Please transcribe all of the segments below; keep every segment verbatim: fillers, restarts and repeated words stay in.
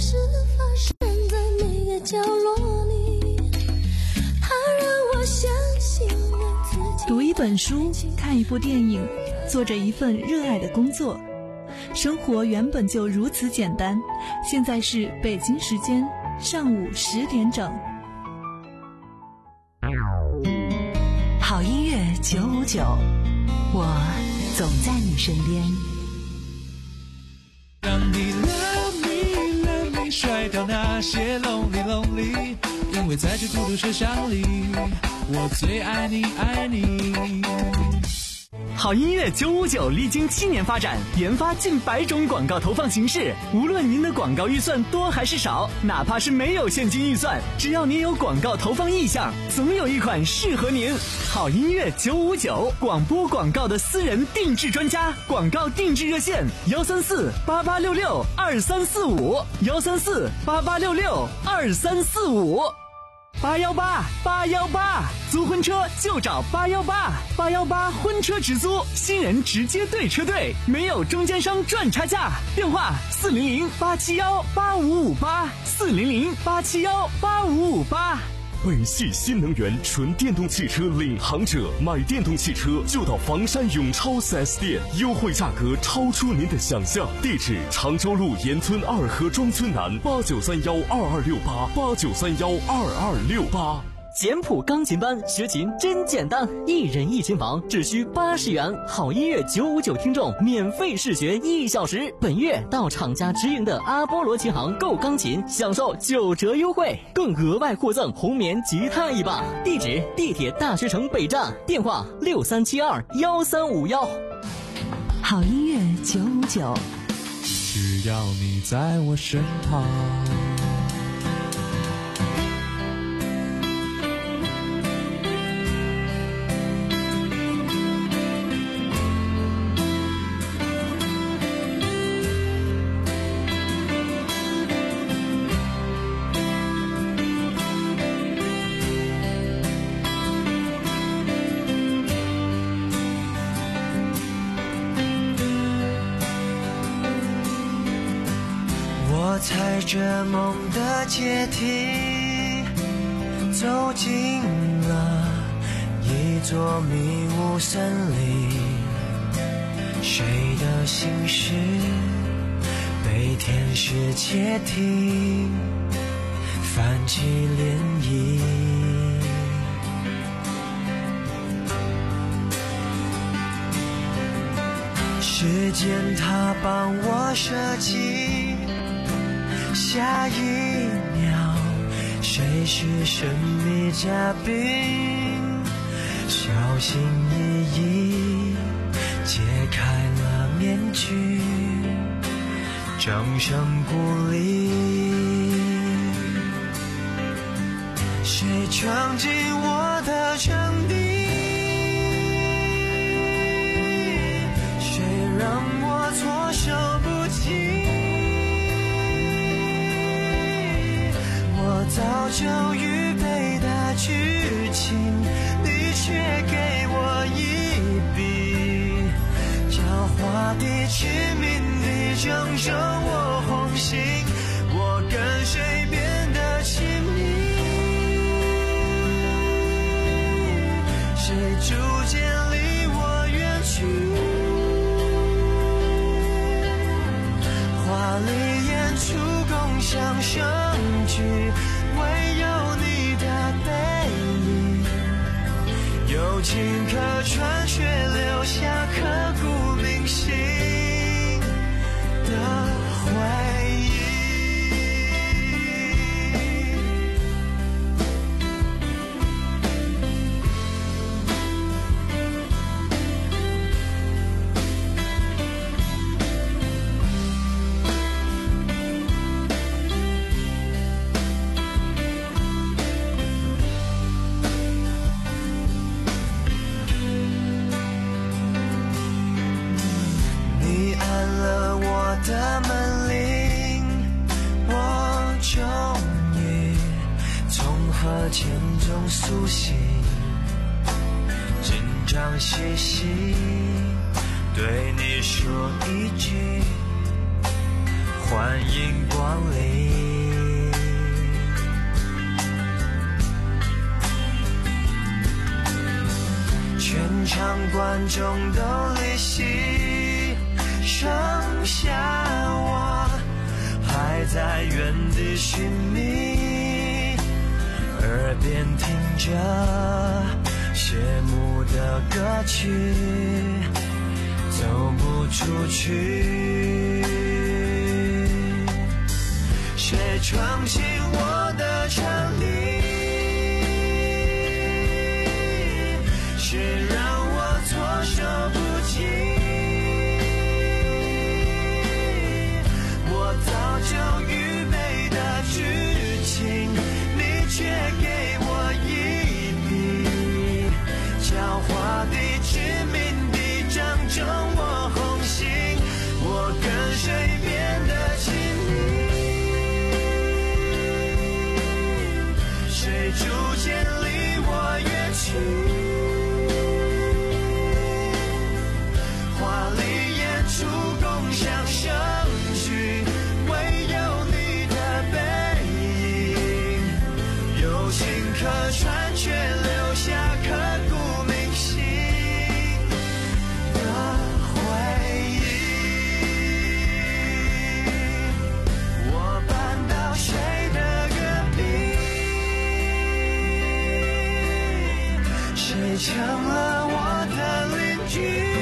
事发生在每个角落里，它让我相信了自己。 读一本书，看一部电影，做着一份热爱的工作，生活原本就如此简单。现在是北京时间上午十点整。 好音乐九五九，我总在你身边。 让你 love me love me 甩掉那些 lonely lonely， 因为在这孤独车厢里，我最爱你爱你。 好音乐九五九历经七年发展，研发近百种广告投放形式。无论您的广告预算多还是少，哪怕是没有现金预算，只要您有广告投放意向，总有一款适合您。好音乐九五九，广播广告的私人定制专家，广告定制热线幺三四八八六六二三四五幺三四八八六六二三四五。八幺八八幺八，租婚车就找八幺八八幺八婚车直租，新人直接对车队，没有中间商赚差价。电话四零零八七幺八五五八四零零八七幺八五五八。 北汽新能源纯电动汽车领航者，买电动汽车就到房山永超 四 S 店，优惠价格超出您的想象。地址：常州路沿村二河庄村南，八九三幺二二六八八九三幺二二六八。 简谱钢琴班学琴真简单，一人一琴房只需八十元。好音乐九五九听众免费试学一小时。本月到厂家直营的阿波罗琴行购钢琴，享受九折优惠，更额外获赠红棉吉他一把。地址：地铁大学城北站，电话六三七二幺三五幺。 好音乐九五九， 只要你在我身旁。 踩着梦的阶梯，走进了一座迷雾森林，谁的心事被天使窃听，泛起涟漪。时间它帮我设计，下一秒谁是神秘嘉宾，小心翼翼解开了面具，掌声鼓励。谁闯进我的场地，谁让我措手不及，我早就预备的剧情，你却给我一笔，狡猾地致命地拯救我红心，我跟谁变得亲密，谁逐渐离我远去，华丽演出共享盛举，唯有你的背影有情可传，却留下刻骨铭心的回忆。的门铃，我终于从河潜中苏醒，紧张兮兮对你说一句，欢欢迎光临。全场观众都离席，剩下我还在原地寻觅，耳边听着谢幕的歌曲，走不出去。谁闯进我的场地？谁让我措手不及？我早就预备的剧情，你却给我一笔狡猾的、致命的，正中我红心。我跟谁变得亲密？谁逐渐离我越去？华丽演出共享盛举，唯有你的背影有情可传，却留下刻骨铭心的回忆。我搬到谁的隔壁？谁成了我的邻居？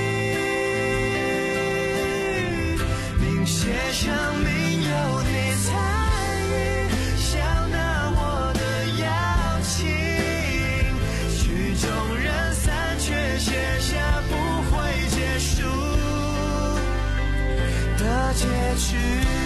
写上名有你参与，笑纳我的邀请，曲终人散，却写下不会结束的结局。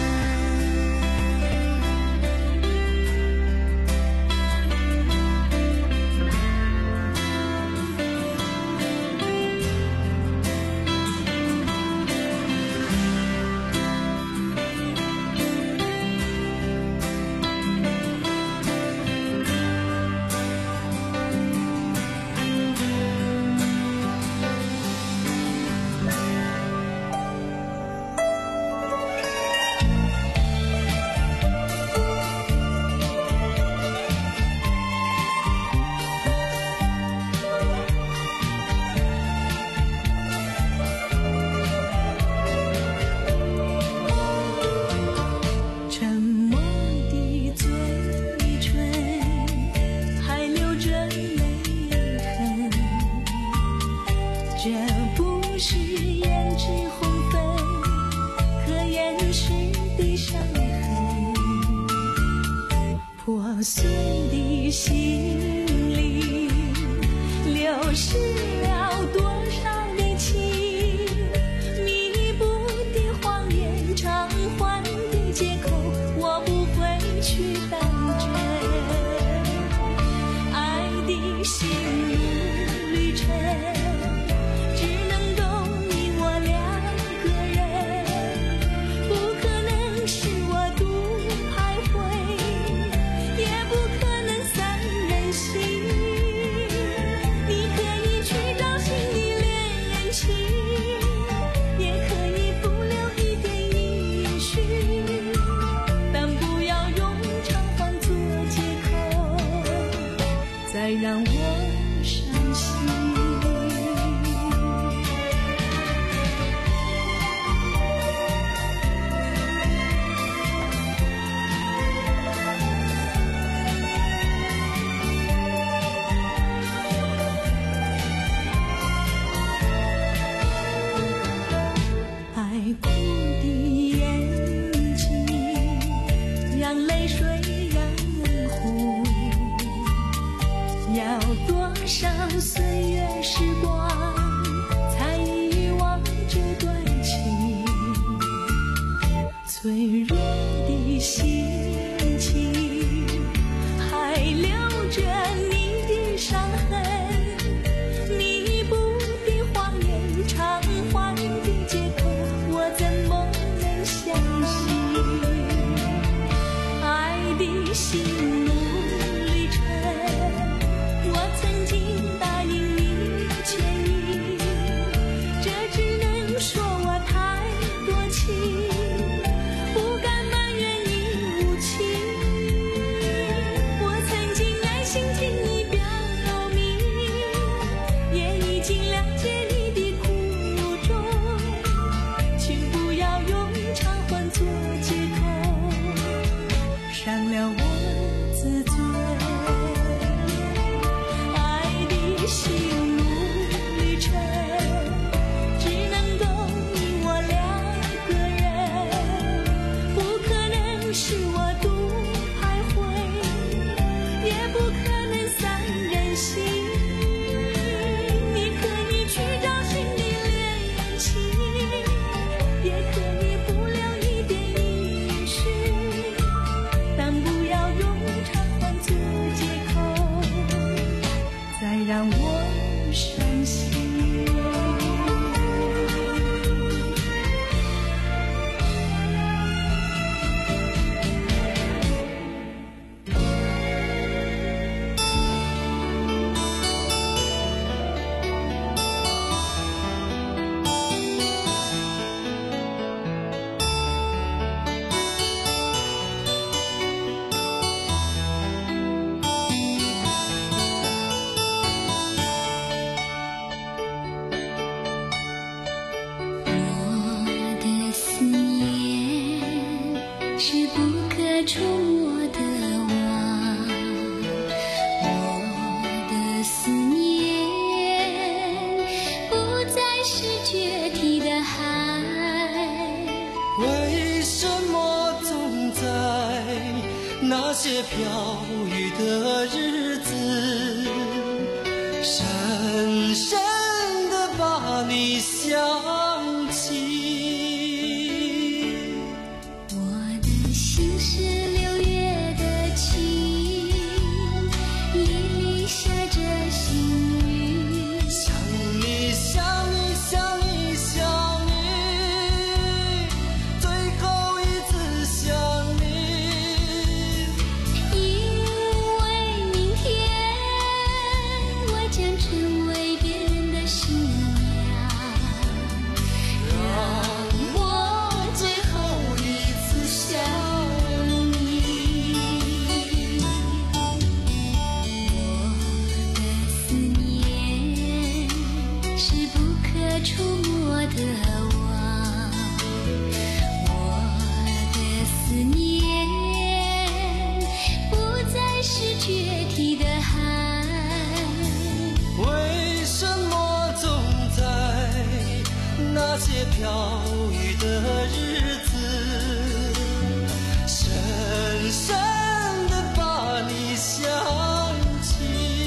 破碎的心灵，流失了多少的情，弥补的谎言，偿还的借口，我不会去当真。爱的心路旅程，只能够你我两个人，不可能是我独徘徊，也不可能三人行。你可以去找新的恋人情，也可以不留一点音讯，但不要用偿还做借口，再让我伤心。爱哭的眼睛，让泪水染红，要多少岁月时光才遗忘这段情，脆弱的心情还留着你的伤痕，弥补的谎言，偿还的借口，我怎么能相信？爱的心路旅程，我曾经答应你牵引，这只能说我太多情，不是不可触摸的网，我的思念不再是决堤的海。 为什么总在那些飘雨的日子，深深地把你想起？ 我的心是六月的晴，夜里下着细雨， 想你想你想你想你，最后一次想你。 因为明天我将成为别人的新娘，让我最后一次想你。我的思念是不可触摸的网，我的思念不再是决堤的海。 为什么总在那些飘雨的日子，深深地把你想起？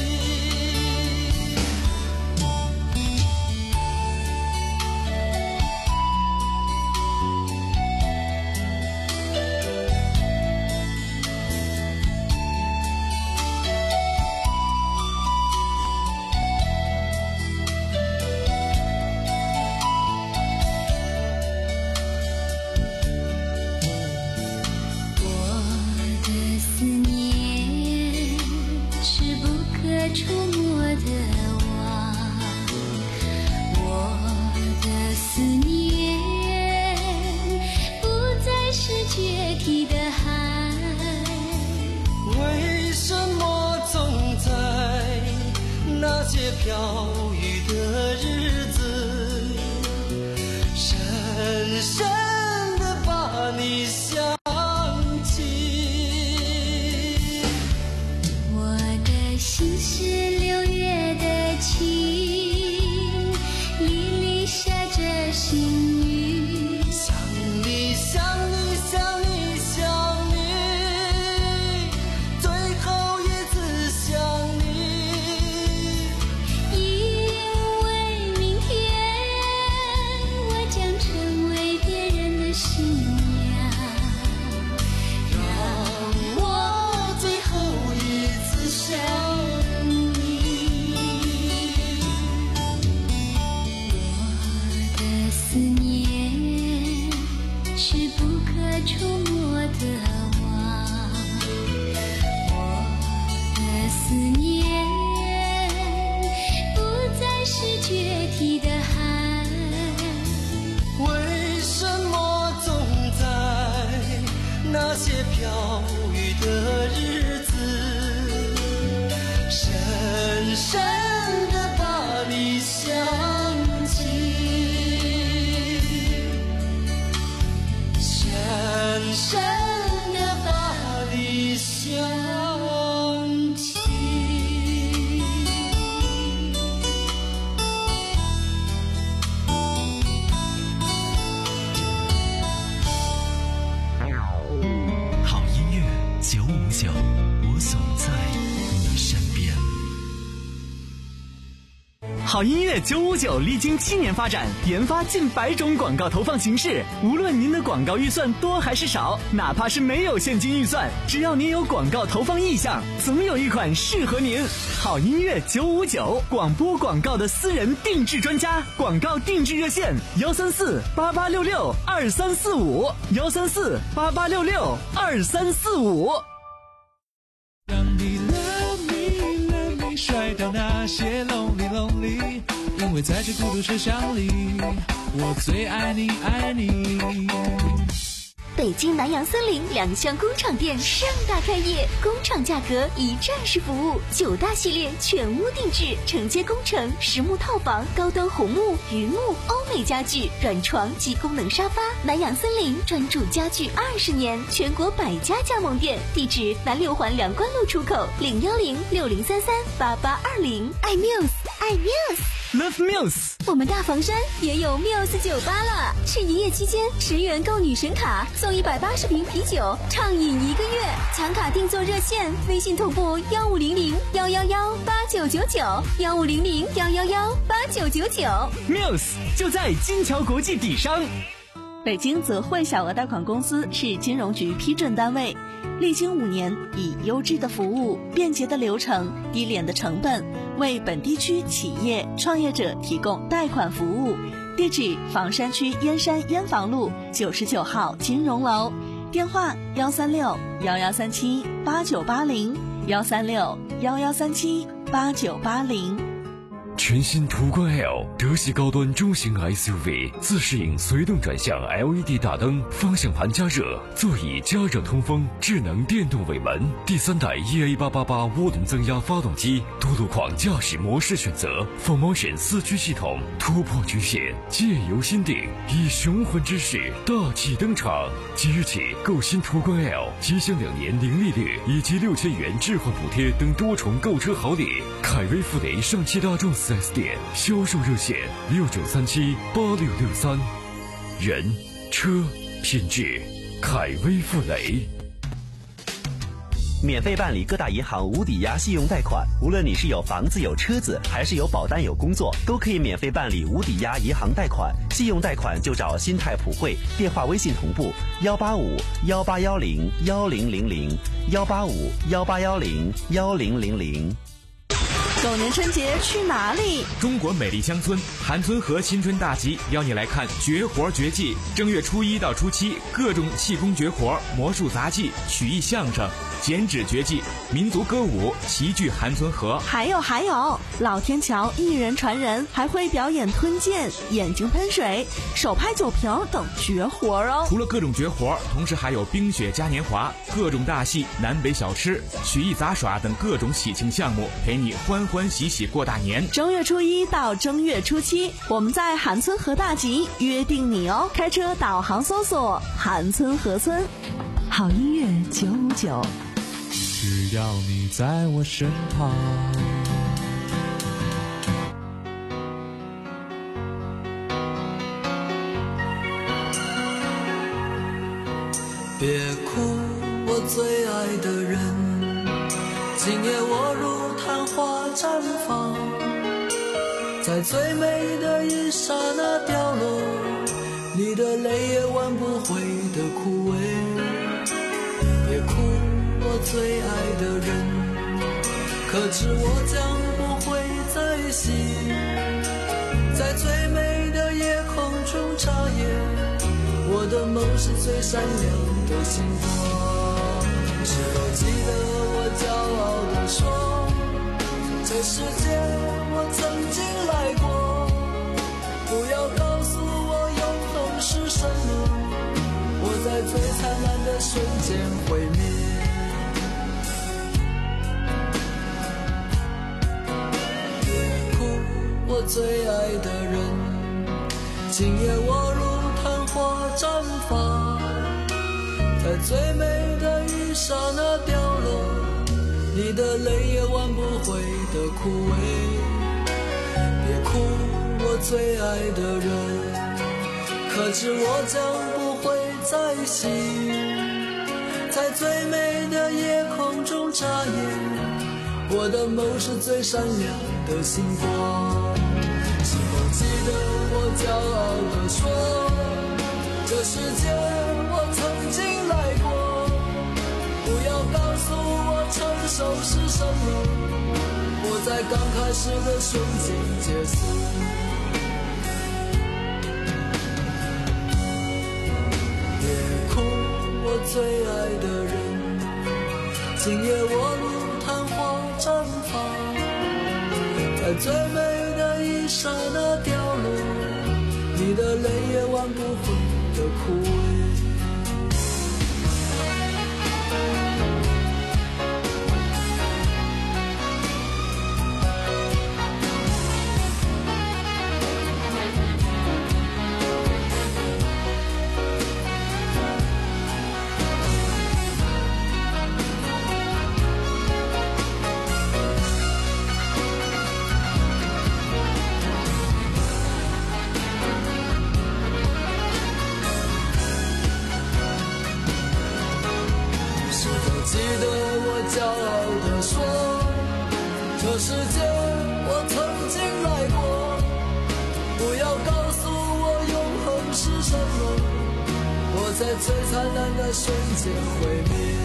我的思念是不可触摸的网，我的思念不再是决堤的海。 为什么总在那些飘雨的日子，深深地把你想起？ 我的心是六月的晴，夜里下着细雨， 想你想你想你想你，最后一次想你。 因为明天我将成为别人的新娘，让我最后一次想你。我的思念是不可触摸的网，我的思念不再是决堤的海。 为什么总在那些飘雨的日子，深深地把你想起？深深地把你想起。 好音乐九五九，我总在你身边。 好音乐九五九历经七年发展，研发近百种广告投放形式。无论您的广告预算多还是少，哪怕是没有现金预算，只要您有广告投放意向，总有一款适合您。好音乐九五九，广播广告的私人定制专家，广告定制热线：幺三四八八六六二三四五，幺三四八八六六二三四五。 让你 love me love me 甩掉那些 lonely lonely， 因为在这孤独车厢里，我最爱你爱你。 北北京南洋森林两项工厂店盛大开业，工厂价格一站式服务，九大系列全屋定制，承接工程、实木套房、高端红木、榆木、欧美家具、软床及功能沙发。南洋森林专注家具二十年，全国百家加盟店，地址南六环两关路出口，零幺零六零三三八八二零。爱 Muse， 爱 Muse。Love Muse， 我们大房山也有 Muse 酒吧了。是营业期间，十元购女神卡，送一百八十瓶啤酒，畅饮一个月。抢卡定做热线，微信同步幺五零零幺幺幺八九九九，幺五零零幺幺幺八九九九。 Muse 就在金桥国际底商。 北京泽汇小额贷款公司是金融局批准单位，历经五年，以优质的服务、便捷的流程、低廉的成本，为本地区企业创业者提供贷款服务。地址：房山区燕山燕房路九十九号金融楼，电话：幺三六幺幺三七八九八零，幺三六幺幺三七八九八零。 全新途观 L 德系高端中型 S U V， 自适应随动转向 L E D 大灯，方向盘加热，座椅加热通风，智能电动尾门，第三代 E A 八八八涡轮增压发动机，多路况驾驶模式选择 ，Full Motion 四驱系统，突破局限，借由心定，以雄浑之势大气登场。即日起购新途观 L， 即享两年零利率以及六千元置换补贴等多重购车好礼。凯威富雷上汽大众四 S 店销售热线六九三七八六六三，人车品质，凯威富雷。 免费办理各大银行无抵押信用贷款，无论你是有房子有车子，还是有保单有工作，都可以免费办理无抵押银行贷款。信用贷款就找新泰普惠，电话微信同步幺八五幺八幺零幺零零零幺八五幺八幺零幺零零零。 狗年春节去哪里？ 中国美丽乡村韩村河新春大集邀你来看绝活绝技。正月初一到初七，各种气功绝活、魔术杂技、曲艺相声、剪纸绝技、民族歌舞齐聚韩村河。 还有还有，老天桥一人传人，还会表演吞剑、眼睛喷水、手拍酒瓶等绝活哦。 除了各种绝活，同时还有冰雪嘉年华、各种大戏、南北小吃、曲艺杂耍等各种喜庆项目，陪你欢欢喜喜过大年。 正月初一到正月初七，我们在韩村河大集约定你哦。开车导航搜索韩村河村。 好音乐九五九， 只要你在我身旁。 别哭，我最爱的人，今夜我如昙花绽放，在最美的一刹那掉落，你的泪也挽不回的枯萎。别哭，我最爱的人，可知我将不会再醒，在最美的夜空中眨眼，我的梦是最闪亮的星光。是否记得我骄傲地说，这世界我曾经来过，不要告诉我永恒是什么，我在最灿烂的瞬间毁灭。别哭，我最爱的人，今夜我如昙花绽放，在最美的一刹那掉落，你的泪也挽不回的枯萎。别哭，我最爱的人，可知我将不会再醒，在最美的夜空中眨眼，我的梦是最闪亮的星光。是否记得我骄傲地说，这世界我曾经来过，不要告诉我成熟是什么，我在刚开始的瞬间结束。别哭，我最爱的人，今夜我如昙花绽放，在最美的一刹那掉落，你的泪也挽不回的枯萎。 得我骄傲地说，这世界我曾经来过，不要告诉我永恒是什么，我在最灿烂的瞬间毁灭。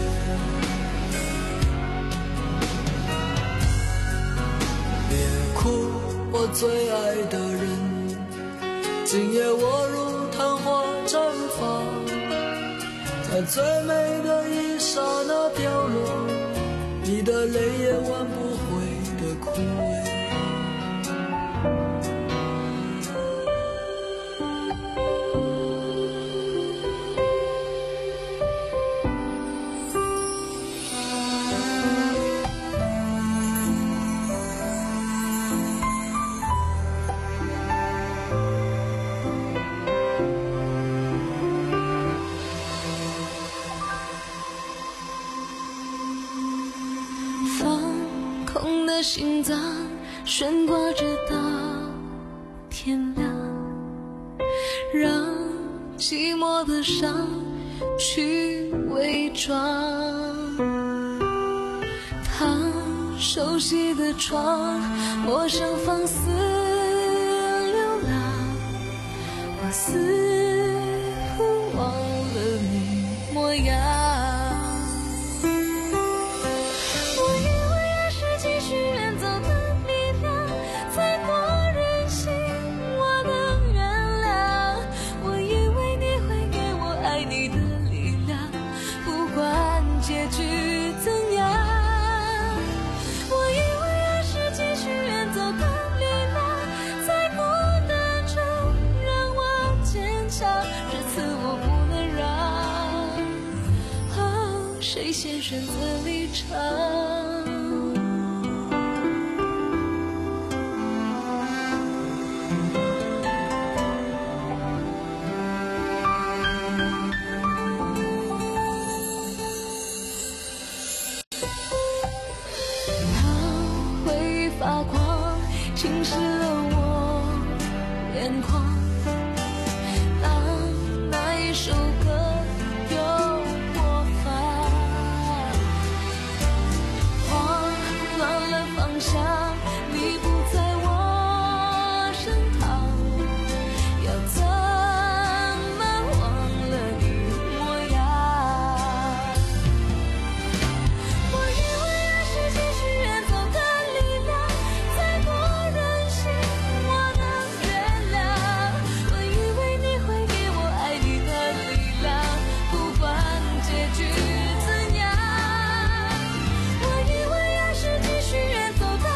别哭，我最爱的人，今夜我如昙花绽放，在最美的一刹那凋落，你的泪也挽不回的枯萎。 心脏悬挂着到天亮，让寂寞的伤去伪装。他熟悉的床，陌生放肆流浪，我似乎忘了你模样。谁先选择离场？当回忆发光，侵蚀了我眼眶。当那一首歌你不在我身旁，要怎么忘了你模样？我以为爱是继续远走的力量，再多任性我能原谅。我以为你会给我爱你的力量，不管结局怎样。我以为爱是继续远走的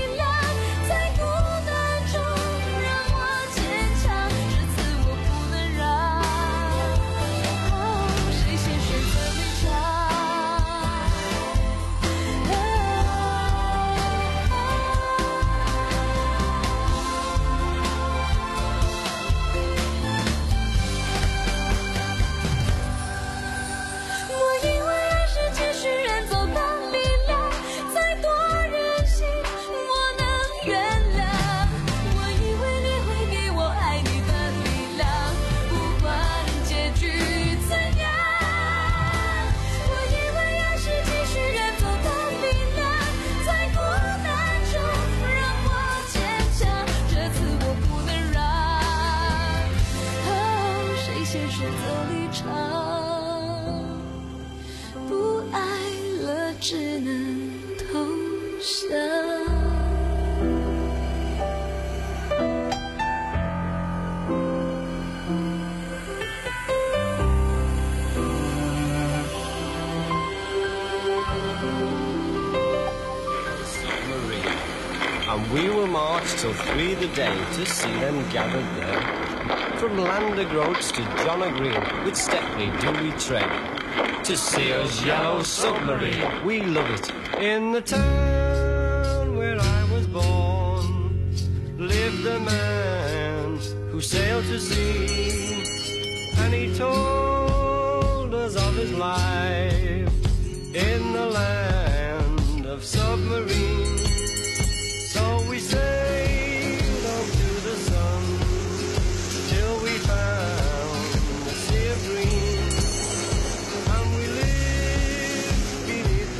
选择离场，不爱了只能投降。 And we will march till three the day to see them gathered there. From Lander Groats to John O'Green, with Stepney do we tread, to see us yellow submarine. We love it. In the town where I was born lived a man who sailed to sea, and he told us of his life in the land of submarines. So we sailed on to the sun till we found the sea of green, and we lived beneath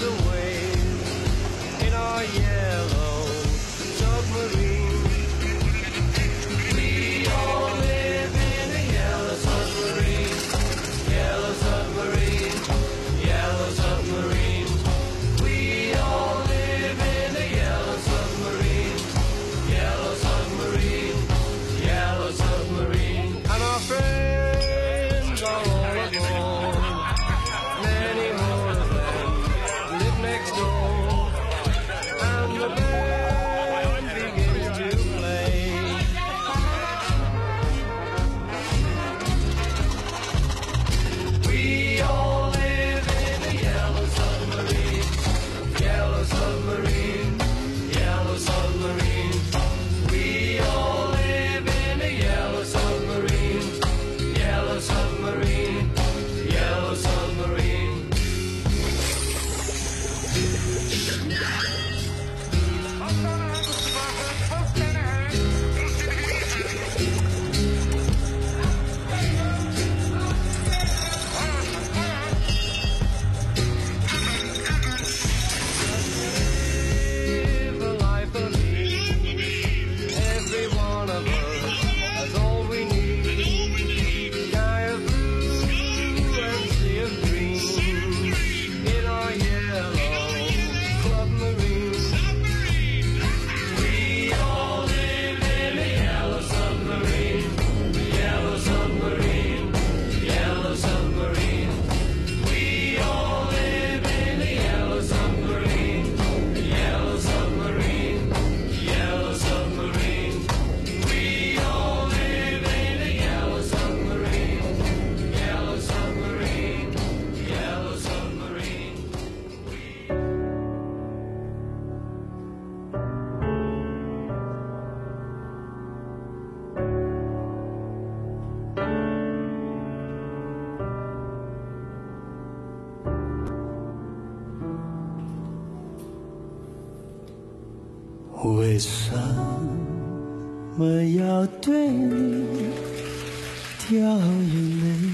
为什么要对你掉眼泪？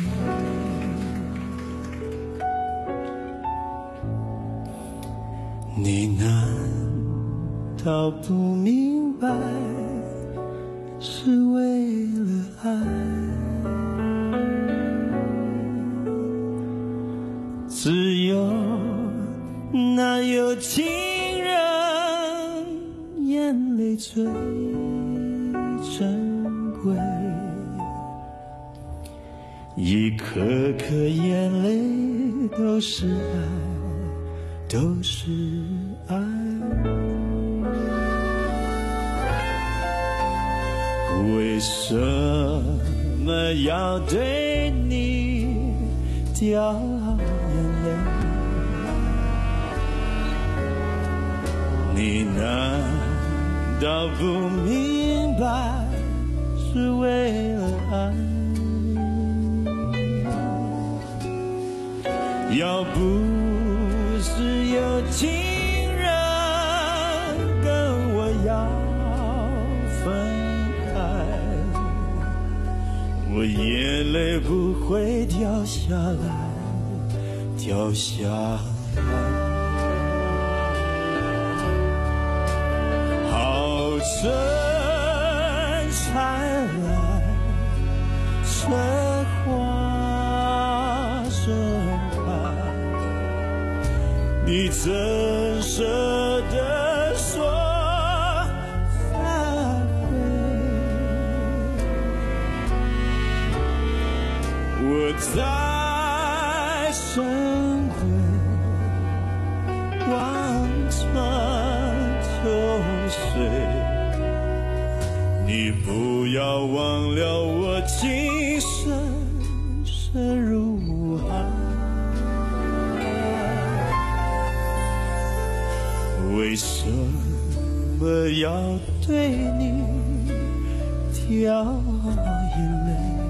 你难道不明白是为了爱？只有那有情人眼泪最珍贵，一颗颗眼泪都是爱，都是爱。为什么要对你掉眼泪？你难道不明白是为了爱？要不是有情人跟我要分开，我眼泪不会掉下来，掉下来。好春才来，春花盛开，你怎舍得说再会？我在深闺望穿秋水，你不要忘了我今生深如海。为什么要对你掉眼泪？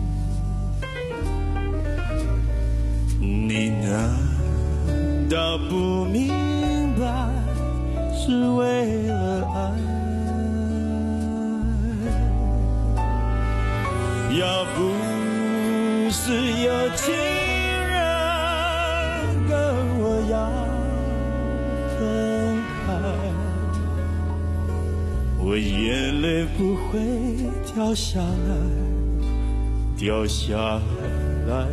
你难道不明白是为了爱？要不是有情人跟我要分开，我眼泪不会掉下来，掉下来。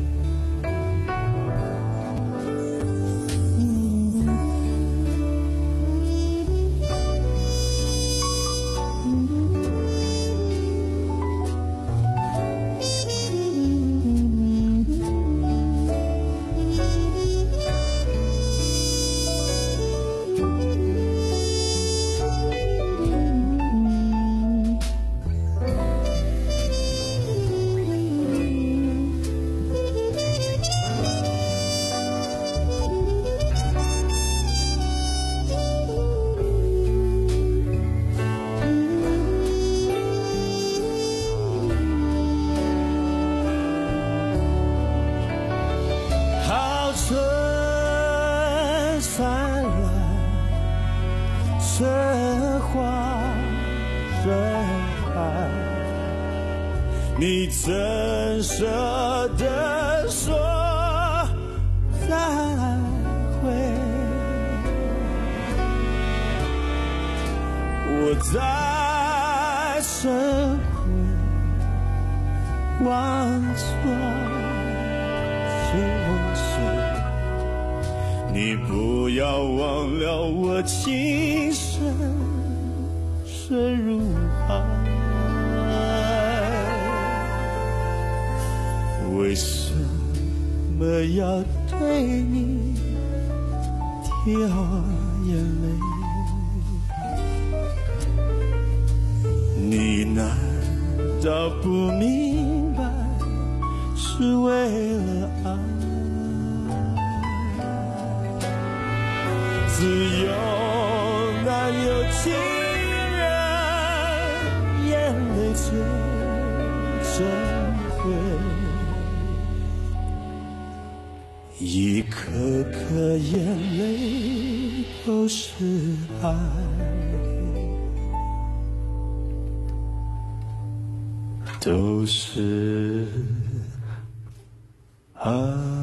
你怎舍得说再会？我在深闺望穿秋水，你不要忘了我今生深如海。为什么要对你掉眼泪？你难道不明白是为了爱？只有那有情人眼泪最珍贵，一颗颗眼泪都是爱。 都是爱。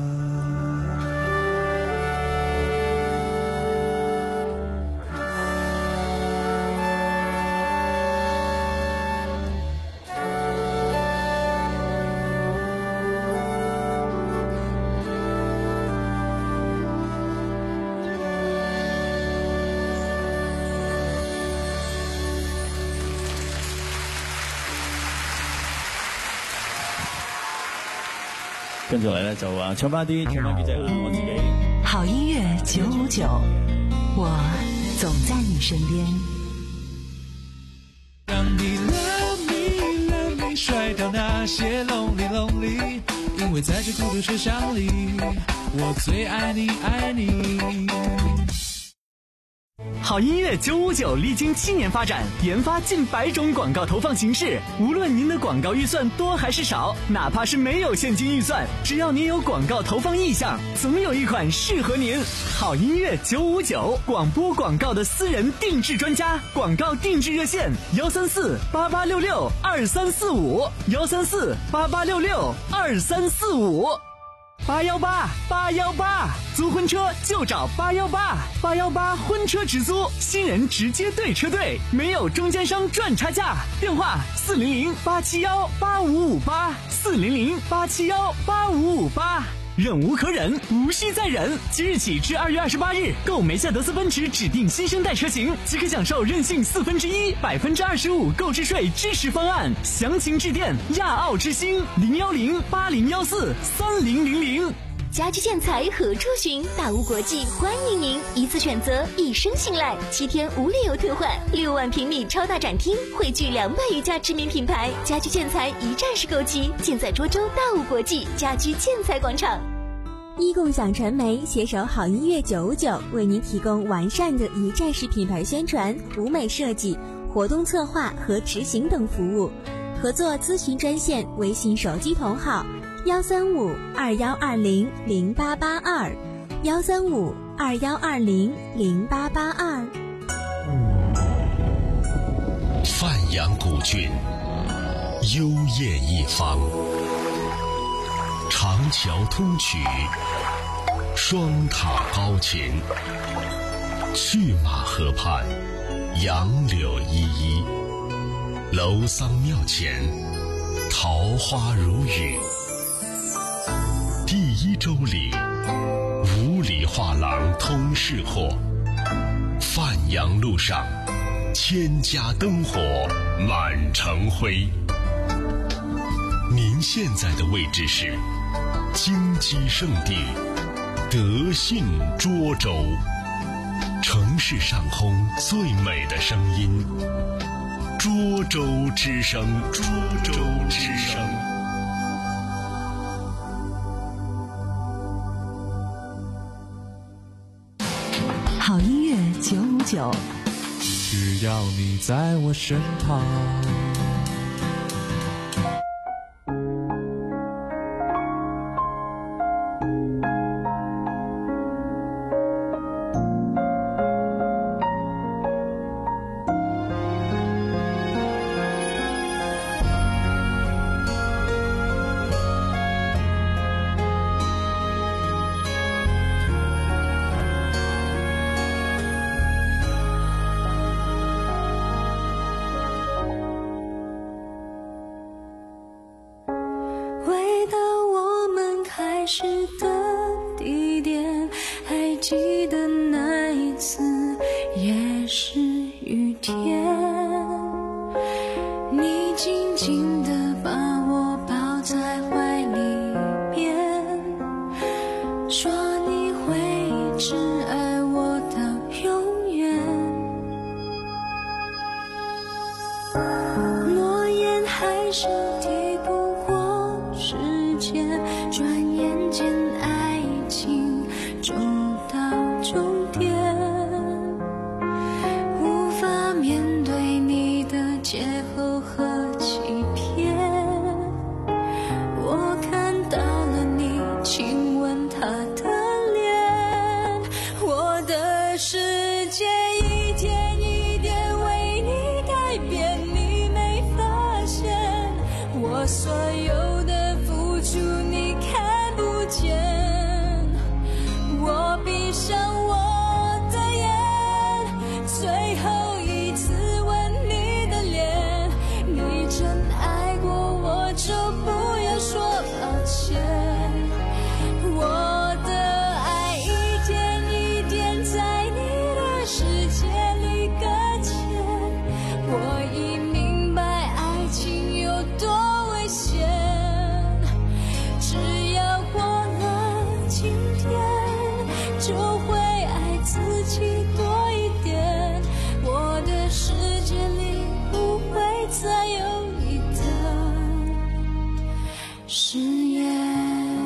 跟住嚟咧就話唱翻啲唱翻幾隻我自己。 好音樂九五九，我總在你身邊。 讓你 love me love me 甩掉那些 lonely lonely， 因為在這孤獨車廂裡，我最愛你愛你。 好音樂九五九歷經七年發展，研發近百種廣告投放形式。無論您的廣告預算多還是少，哪怕是沒有現金預算，只要您有廣告投放意向，總有一款適合您。好音樂九五九，廣播廣告的私人定制專家，廣告定制熱線：幺三四八八六六二三四五，幺三四八八六六二三四五。八幺八八幺八，租婚車就找八幺八，八幺八婚車直租，新人直接對車隊，沒有中間商賺差價。電話四零零八七幺八五五八，四零零八七幺八五五八。忍無可忍，無需再忍。即日起至二月二十八日，購梅赛德斯奔驰指定新生代車型，即可享受任性四分之一、百分之二十五购置税支持方案。詳情致電亞奧之星零幺零八零幺四三零零零。 家居建材何处寻？大屋国际欢迎您，一次选择，一生信赖，七天无理由退换，六万平米超大展厅，汇聚两百余家知名品牌，家居建材一站式购齐，尽在涿州大屋国际家居建材广场。 一共享传媒携手好音乐九五九，为您提供完善的一站式品牌宣传、舞美设计、活动策划和执行等服务。合作咨询专线：微信手机同号幺三五二幺二零零八八二，幺三五二幺二零零八八二。 范阳古郡，幽艳一方，长桥通衢，双塔高擎，去马河畔，杨柳依依，楼桑庙前，桃花如雨。第一周里，五里画廊通市货，范阳路上，千家灯火满城辉。您现在的位置是金鸡圣地德信涿州，城市上空最美的声音，涿州之声，涿州之声。 好音乐九五九， 只要你在我身旁。 始的地点，还记得那一次也是雨天，你紧紧地把我抱在怀里面，说你会只爱我到永远。诺言还是抵不过时间，转眼间爱情走到终点，无法面对你的借口和欺骗，我看到了你亲吻他的脸，我的世界一天一点为你改变，你没发现我天，就会爱自己多一点。我的世界里不会再有你的誓言。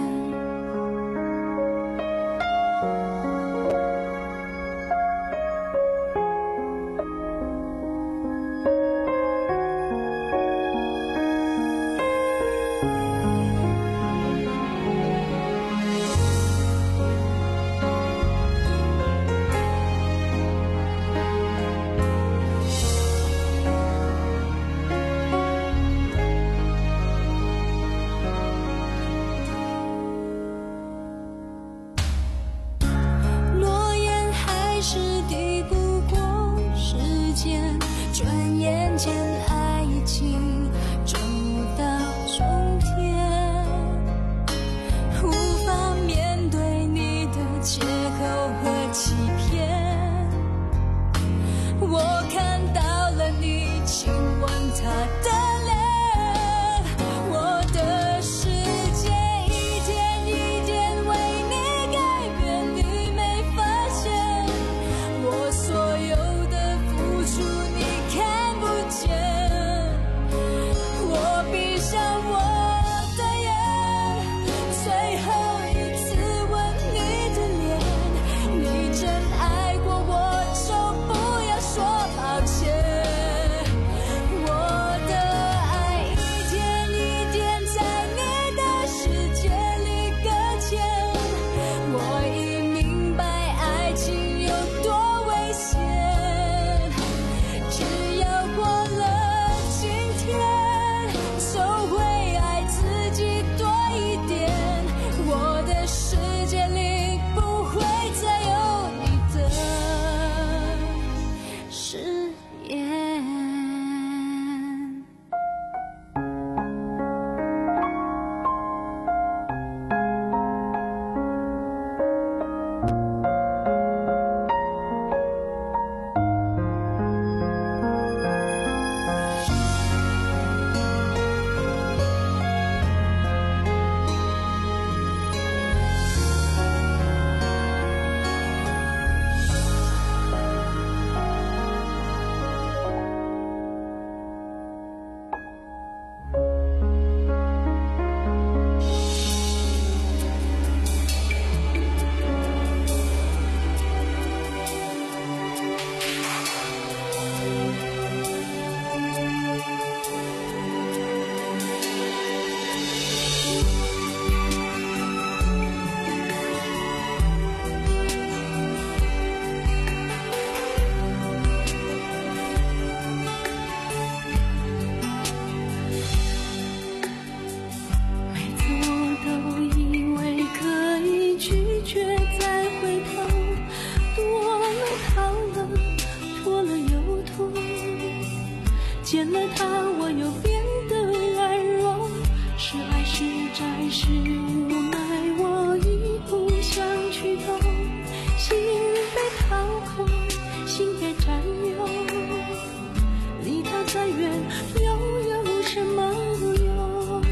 见了他，我又变得软弱，是爱是债是无奈，我已不想去懂。心被掏空，心被占有，离他再远又有什么用？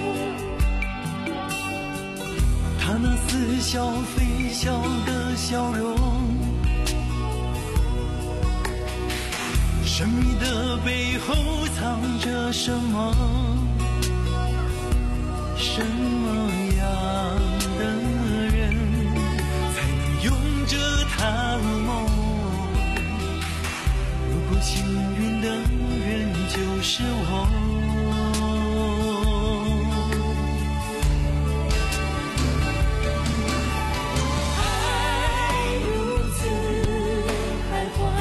他那似笑非笑的笑容，神秘的背后藏着什么？什么样的人才能拥着他梦？如果幸运的人就是我， 爱如此徘徊。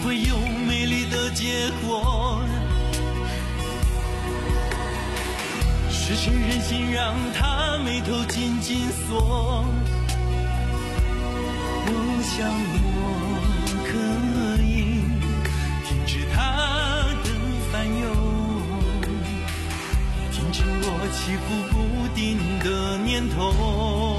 会有美丽的结果。是谁忍心让他眉头紧紧锁？我想我可以停止他的烦忧，停止我起伏不定的念头。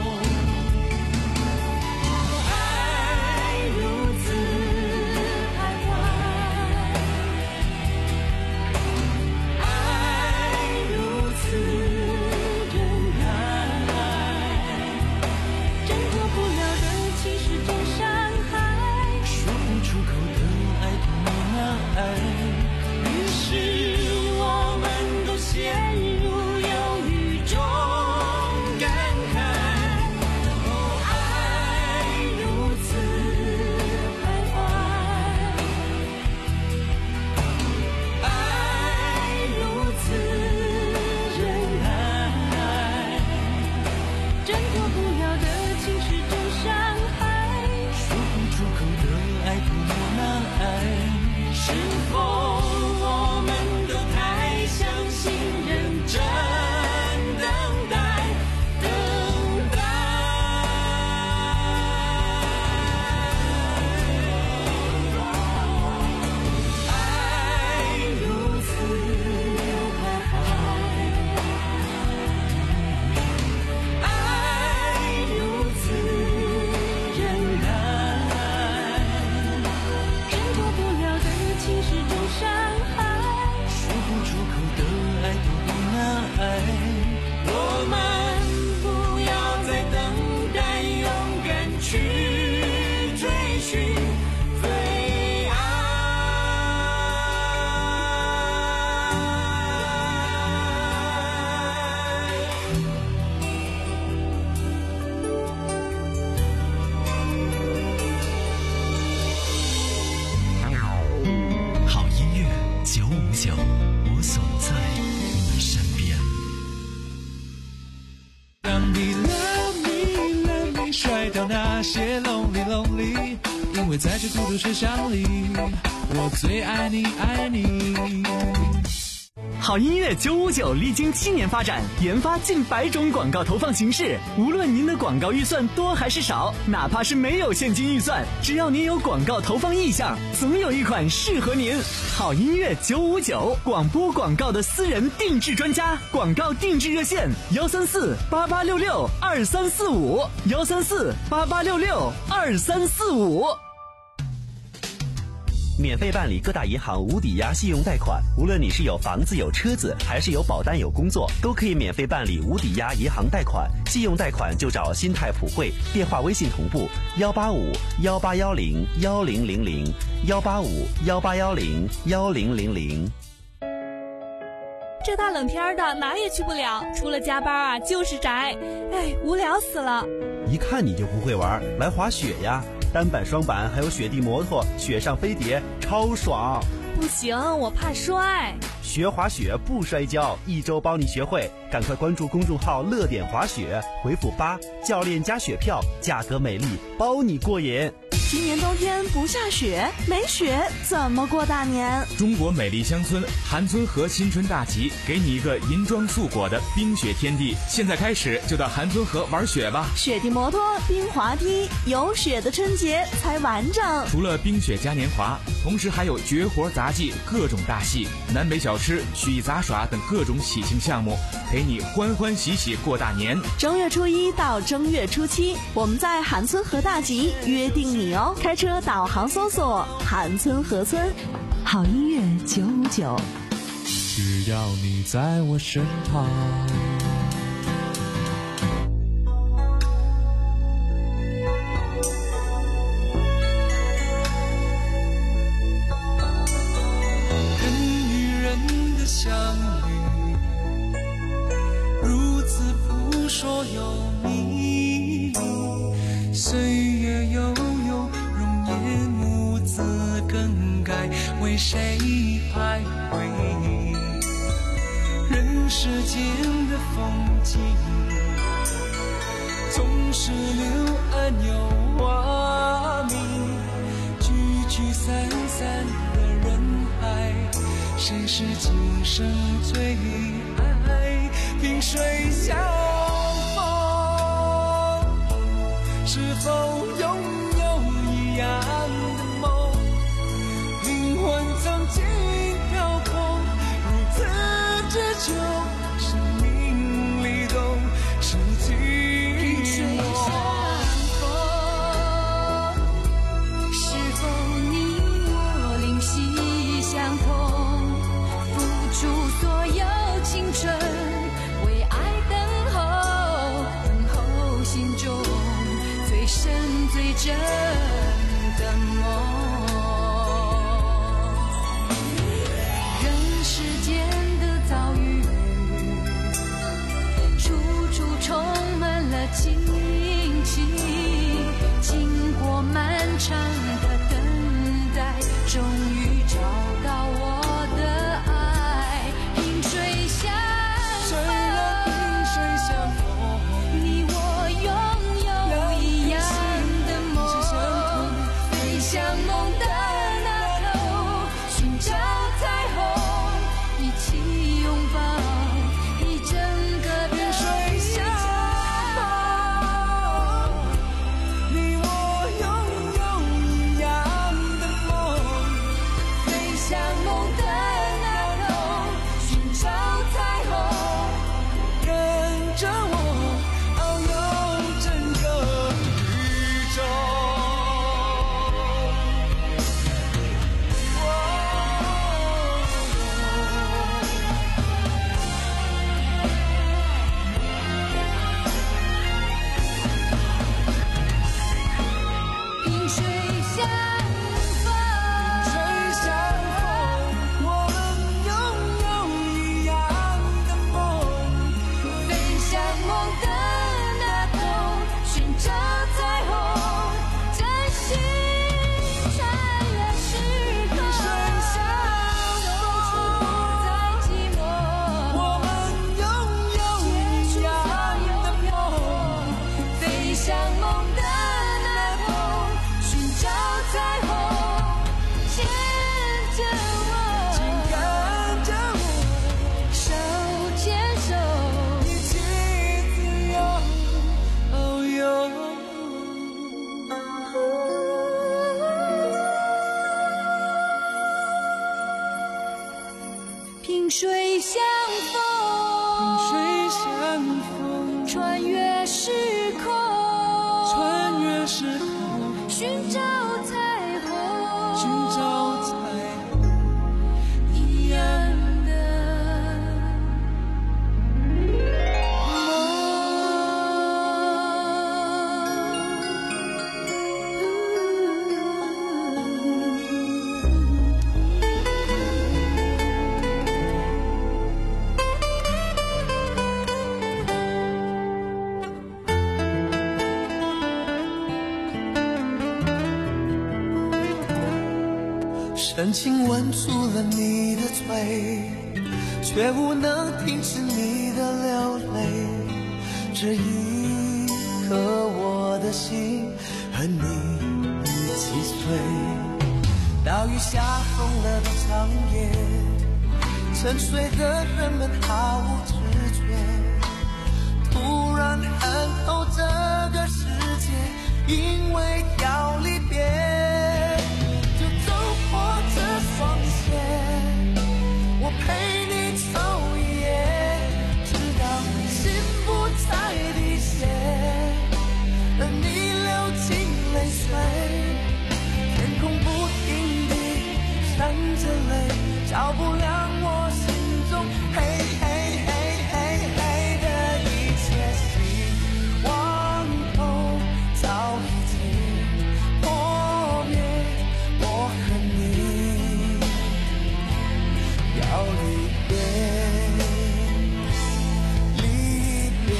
我总在你身边。 让你 love me love me 甩掉那些 lonely lonely， 因为在这孤独车厢里，我最爱你爱你。 好音乐九五九历经七年发展，研发近百种广告投放形式。无论您的广告预算多还是少，哪怕是没有现金预算，只要您有广告投放意向，总有一款适合您。好音乐九五九，广播广告的私人定制专家，广告定制热线幺三四八八六六二三四五幺三四八八六六二三四五。 免费办理各大银行无抵押信用贷款，无论你是有房子有车子，还是有保单有工作，都可以免费办理无抵押银行贷款。信用贷款就找新泰普惠，电话微信同步幺八五幺八幺零幺零零零幺八五幺八幺零幺零零零。 这大冷天的哪也去不了，除了加班啊就是宅，哎，无聊死了。 一看你就不会玩，来滑雪呀！单板、双板，还有雪地摩托、雪上飞碟，超爽！ 不行，我怕摔。 学滑雪不摔跤，一周帮你学会。赶快关注公众号“乐点滑雪”，回复八，教练加雪票，价格美丽，包你过瘾。 今年冬天不下雪，没雪怎么过大年？ 中国美丽乡村韩村河新春大集，给你一个银装素裹的冰雪天地。现在开始就到韩村河玩雪吧！ 雪地摩托、冰滑梯，有雪的春节才完整。 除了冰雪嘉年华，同时还有绝活杂技、各种大戏、南北小吃、曲艺杂耍等各种喜庆项目，陪你欢欢喜喜过大年。 正月初一到正月初七，我们在韩村河大集约定你哦。开车导航搜索韩村河村。 好音乐九五九， 只要你在我身旁。 人与人的相遇，如此扑朔有迷，岁月悠悠，容颜兀自更改，为谁徘徊？人世间的风景，总是柳暗又花明，聚聚散谁是今生最爱？萍水相逢，是否拥有一样的梦？灵魂曾经飘空，如此之久，生命里都是寂寞。 最真的梦，人世间的遭遇，处处充满了惊奇。经过漫长的等待，终于找到我的爱。萍水相逢，虽然萍水相逢，你我拥有一样。向梦的那头，寻找彩虹，一起拥抱一整个的水相逢。你我拥有一样的梦，飞向梦的那头，寻找彩虹，跟着我遨游整个宇宙。萍水相逢，萍水相逢，穿越时空，穿越时空，寻找彩虹，寻找彩虹，一样的深情吻住了你的嘴，却无能停止你的流泪。这一刻我的心和你一起碎。岛屿下疯了的长夜，沉睡的人们毫无知觉，突然恨透这个世界，因为要离别。双鞋，我陪你走一夜，直到心不再滴血，而你流尽泪水，天空不停地闪着泪，照不亮我心中黑黑黑黑黑的一切，希望都早已经破灭，我和你要离别，离别。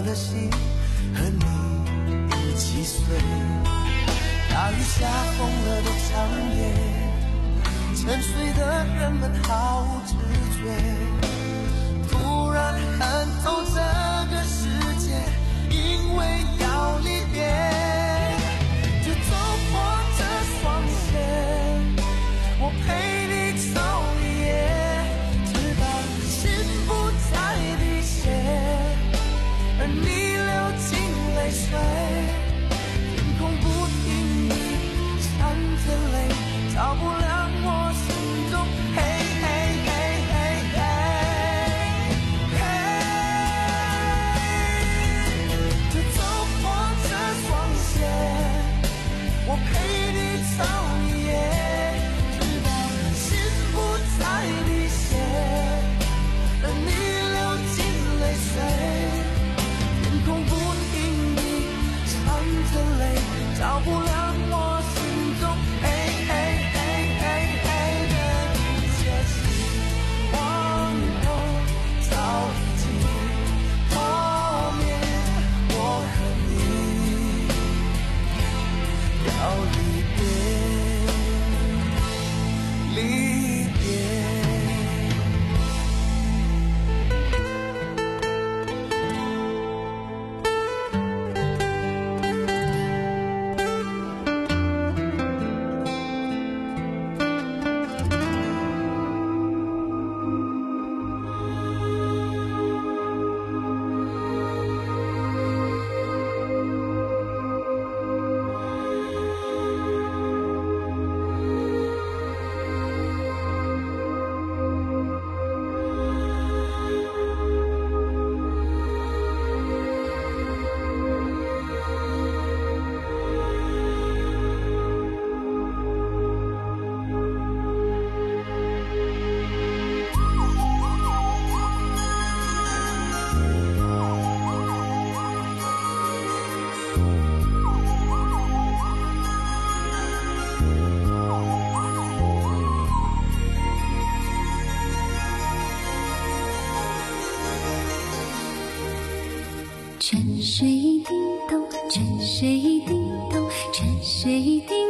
的心和你一起碎。大雨下疯了的长夜，沉睡的人们毫无知觉，突然看透这个世界，因为要离别，就走破这双鞋，我陪你走一夜，直到心不再滴血，而你流尽泪水，天空不停地闪着泪，照不亮我心中黑黑黑黑黑黑，就走破这双鞋，我陪你走一夜，直到心不再滴血，而你流尽泪水，天空不停地闪着泪，照不亮我心中黑黑黑黑黑的一切，希望都早已经破灭，我和你要离别，离别。 泉水叮咚，泉水叮咚，泉水叮